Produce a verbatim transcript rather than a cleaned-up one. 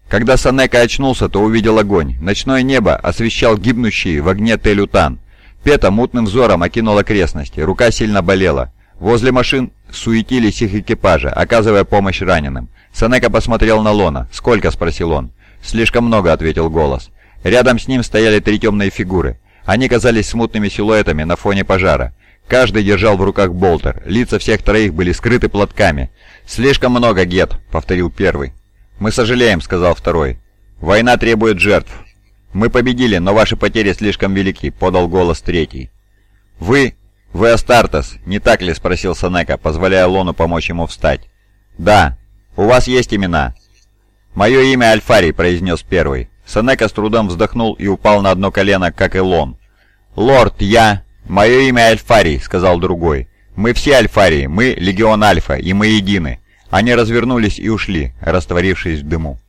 Когда Сенека очнулся, то увидел огонь. Ночное небо освещал гибнущий в огне Телютан. Пета мутным взором окинул окрестности, рука сильно болела. Возле машин суетились их экипажи, оказывая помощь раненым. Сенека посмотрел на Лона. «Сколько?» — спросил он. «Слишком много», — ответил голос. Рядом с ним стояли три темные фигуры. Они казались смутными силуэтами на фоне пожара. Каждый держал в руках болтер. Лица всех троих были скрыты платками. «Слишком много, Гет», — повторил первый. «Мы сожалеем», — сказал второй. «Война требует жертв». «Мы победили, но ваши потери слишком велики», — подал голос третий. «Вы... вы Астартес, не так ли?» — спросил Сенека, позволяя Лону помочь ему встать. «Да. У вас есть имена?» «Мое имя Альфарий», — произнес первый. Сенека с трудом вздохнул и упал на одно колено, как и Лон. «Лорд, я...» «Мое имя Альфарий», — сказал другой. «Мы все Альфарии, мы Легион Альфа, и мы едины». Они развернулись и ушли, растворившись в дыму.